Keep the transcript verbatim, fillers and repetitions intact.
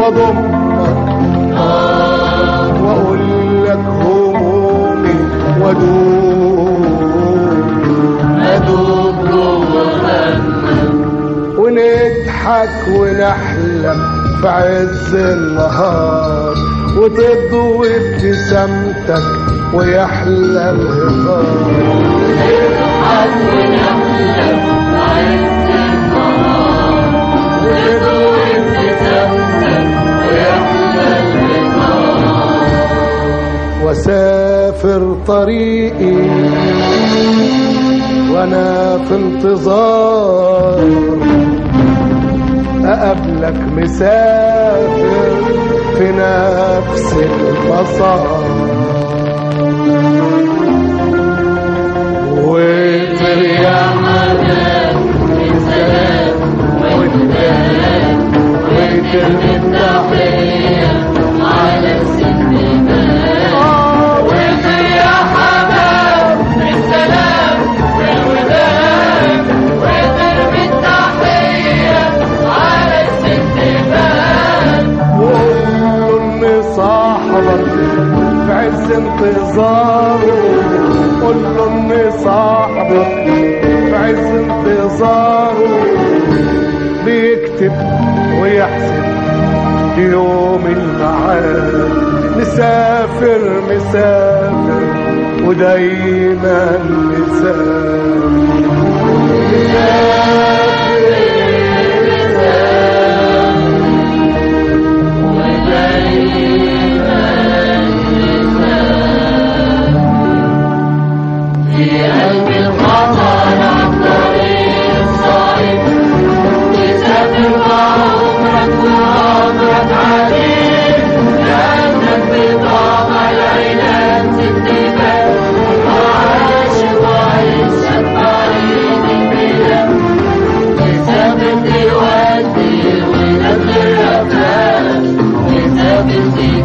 واضمك واقول لك همومي وادوب ادوب جوه همك، ونضحك ونحلم في عز النهار، وتضوي ابتسامتك ويحلى الهزار. نضحك ونحلم في عز النهار، وتضوي ابتسامتك ويحلى الهزار. واسافر طريقي وانا في انتظار، اقابلك مسافر في نفس المسار، وطر يا حمام بسلام وانتهام، وترمي التحية على السندباد. وطر يا حمام بالسلام والوداد، وترمي التحية على السندباد. وقول له ان صاحبك في عز انتظاره، قول له ان صاحبك في عز انتظاره، بيكتب ويحسب يوم الميعاد. مسافر مسافر ودايما مسافر، في قلب الخطر عالطريق الصعب، تسافر بعمرك وعمرك عديد، لأنك بطبع العناد سندباد، وعاشق وعيشك بعيد البلاد. تسافر تودي ولاد الرفاق، تسافر